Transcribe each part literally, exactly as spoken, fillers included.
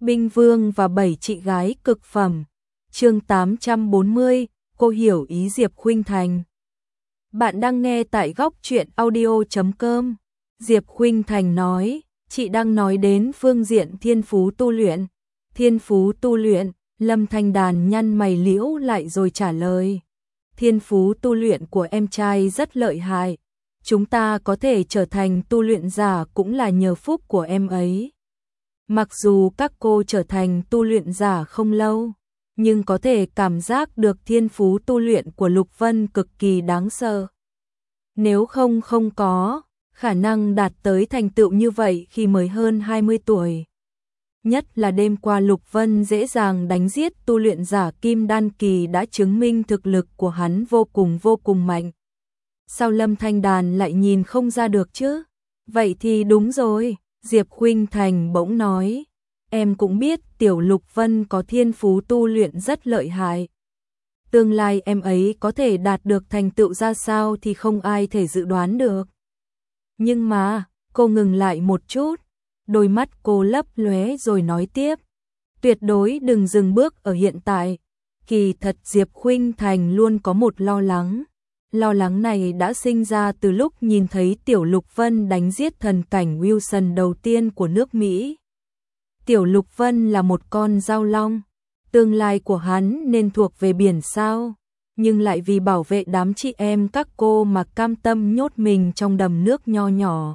Binh Vương và bảy chị gái cực phẩm. Chương tám trăm bốn mươi, cô hiểu ý Diệp Khuynh Thành. Bạn đang nghe tại góc truyện audio chấm com. Diệp Khuynh Thành nói, chị đang nói đến phương diện thiên phú tu luyện. Thiên phú tu luyện, Lâm Thanh Đàn nhăn mày liễu lại rồi trả lời. Thiên phú tu luyện của em trai rất lợi hại. Chúng ta có thể trở thành tu luyện giả cũng là nhờ phúc của em ấy. Mặc dù các cô trở thành tu luyện giả không lâu, nhưng có thể cảm giác được thiên phú tu luyện của Lục Vân cực kỳ đáng sợ. Nếu không không có khả năng đạt tới thành tựu như vậy khi mới hơn hai mươi tuổi. Nhất là đêm qua Lục Vân dễ dàng đánh giết tu luyện giả Kim Đan Kỳ đã chứng minh thực lực của hắn vô cùng vô cùng mạnh. Sao Lâm Thanh Đàn lại nhìn không ra được chứ? Vậy thì đúng rồi, Diệp Khuynh Thành bỗng nói. Em cũng biết tiểu Lục Vân có thiên phú tu luyện rất lợi hại. Tương lai em ấy có thể đạt được thành tựu ra sao thì không ai thể dự đoán được. Nhưng mà, cô ngừng lại một chút, đôi mắt cô lấp lóe rồi nói tiếp. Tuyệt đối đừng dừng bước ở hiện tại. Kỳ thật Diệp Khuynh Thành luôn có một lo lắng. Lo lắng này đã sinh ra từ lúc nhìn thấy Tiểu Lục Vân đánh giết thần cảnh Wilson đầu tiên của nước Mỹ. Tiểu Lục Vân là một con dao long, tương lai của hắn nên thuộc về biển sao, nhưng lại vì bảo vệ đám chị em các cô mà cam tâm nhốt mình trong đầm nước nho nhỏ.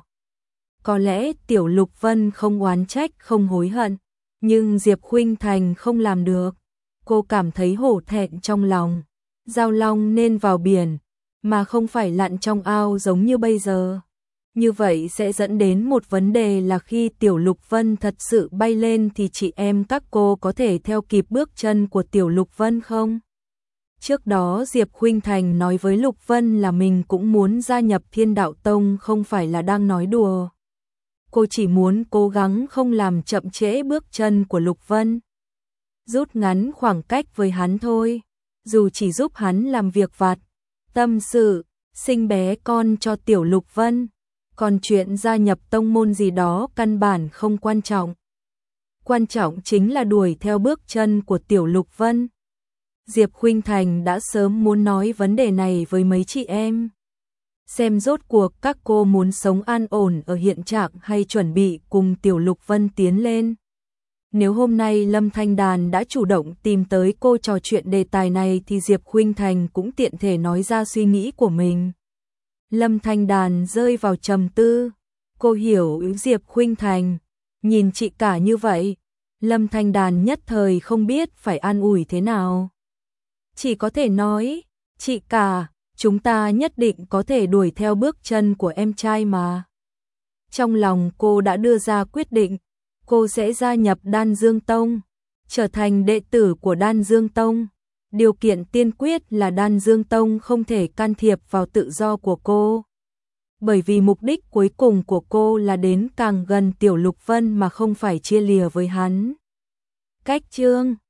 Có lẽ Tiểu Lục Vân không oán trách, không hối hận, nhưng Diệp Khuynh Thành không làm được. Cô cảm thấy hổ thẹn trong lòng. Dao long nên vào biển, mà không phải lặn trong ao giống như bây giờ. Như vậy sẽ dẫn đến một vấn đề là khi Tiểu Lục Vân thật sự bay lên thì chị em các cô có thể theo kịp bước chân của Tiểu Lục Vân không? Trước đó Diệp Khuynh Thành nói với Lục Vân là mình cũng muốn gia nhập Thiên Đạo Tông, không phải là đang nói đùa. Cô chỉ muốn cố gắng không làm chậm trễ bước chân của Lục Vân. Rút ngắn khoảng cách với hắn thôi, dù chỉ giúp hắn làm việc vặt, tâm sự, sinh bé con cho Tiểu Lục Vân. Còn chuyện gia nhập tông môn gì đó căn bản không quan trọng. Quan trọng chính là đuổi theo bước chân của Tiểu Lục Vân. Diệp Khuynh Thành đã sớm muốn nói vấn đề này với mấy chị em. Xem rốt cuộc các cô muốn sống an ổn ở hiện trạng hay chuẩn bị cùng Tiểu Lục Vân tiến lên. Nếu hôm nay Lâm Thanh Đàn đã chủ động tìm tới cô trò chuyện đề tài này thì Diệp Khuynh Thành cũng tiện thể nói ra suy nghĩ của mình. Lâm Thanh Đàn rơi vào trầm tư. Cô hiểu ý Diệp Khuynh Thành. Nhìn chị cả như vậy, Lâm Thanh Đàn nhất thời không biết phải an ủi thế nào. Chỉ có thể nói, chị cả, chúng ta nhất định có thể đuổi theo bước chân của em trai mà. Trong lòng cô đã đưa ra quyết định, cô sẽ gia nhập Đan Dương Tông, trở thành đệ tử của Đan Dương Tông. Điều kiện tiên quyết là Đan Dương Tông không thể can thiệp vào tự do của cô. Bởi vì mục đích cuối cùng của cô là đến càng gần Tiểu Lục Vân mà không phải chia lìa với hắn. Cách chương